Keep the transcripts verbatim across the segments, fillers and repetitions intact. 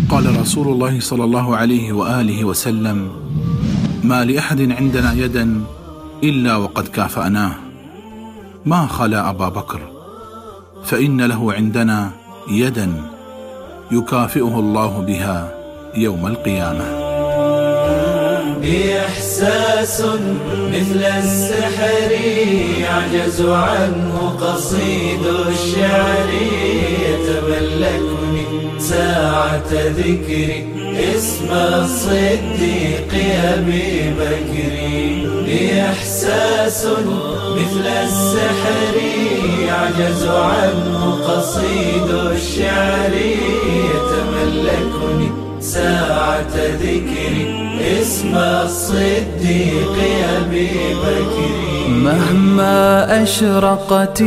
قال رسول الله صلى الله عليه وآله وسلم: ما لأحد عندنا يدا إلا وقد كافأناه، ما خلا أبا بكر، فإن له عندنا يدا يكافئه الله بها يوم القيامة. إحساس مثل السحر يعجز عنه قصيد الشعر، يتملكني ساعة ذكري اسم الصديق أبي بكر. إحساس مثل السحر يعجز عنه قصيد الشعر، يتملكني ساعة ذكري اسم الصديق أبي بكر. مهما أشرقت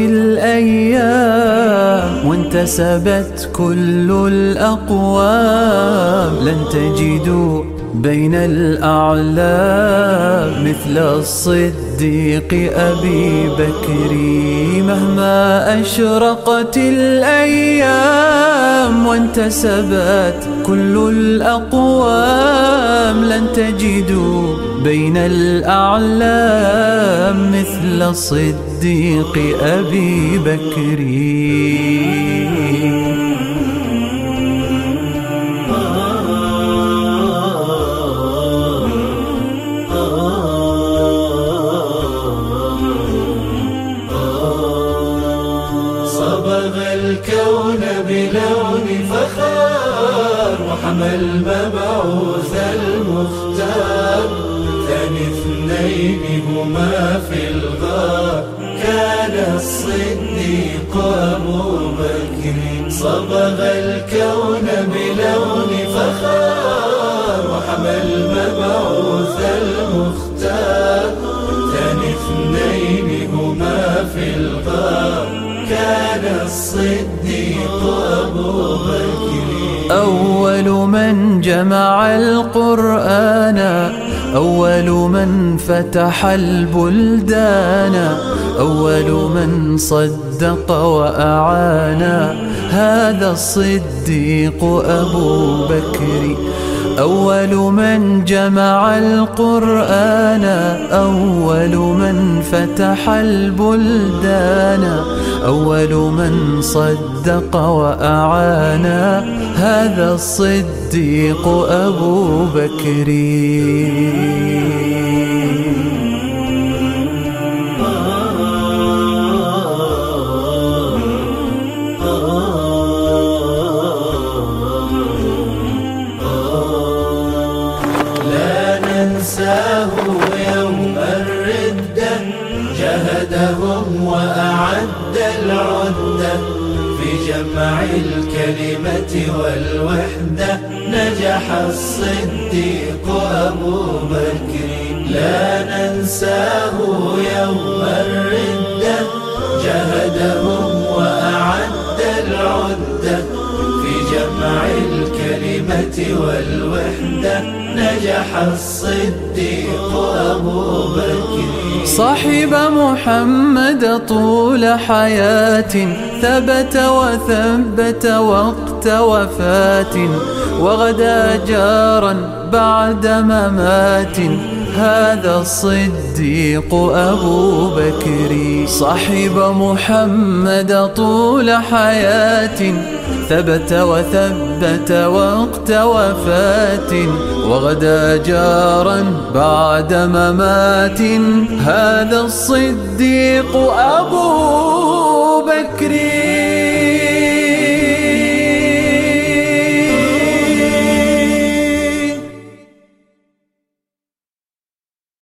الأيام وانتسبت كل الأقوام، لن تجدوا بين الأعلام مثل الصديق أبي بكر. مهما أشرقت الأيام وانتسبت كل الأقوام، لن تجدوا بين الأعلام مثل الصديق أبي بكر. صبغ الكون بلون فخار، وحمى المبعوث المختار. ثاني اثنين هما في الغار، كان الصديق أبو بكر. صبغ الكون بلون فخار، وحمى المبعوث المختار. ثاني اثنين هما في الغار، كان الصديق أبو بكر. أول من جمع القرآن، أول من فتح البلدان، أول من صدق وأعان، هذا الصديق أبو بكر. أول من جمع القرآن، أول من فتح البلدان، أول من صدق وأعان، هذا الصديق أبو بكر. ننساه يوم الردة، جهدهم وأعد العدة. في جمع الكلمة والوحدة نجح الصديق أبو بكر. لا ننساه يوم الردة، جهدهم وأعد العدة. في جمع الكلمة والوحدة نجح الصديق أبو بكر. صاحب محمد طول حياة، ثبت وثبت وقت وفاة، وغدا جارا بعد ممات، هذا الصديق أبو بكر. صاحب محمد طول حياة، ثبت وثبت وقت وفاة، وغدا جارا بعد ممات، هذا الصديق أبو بكر.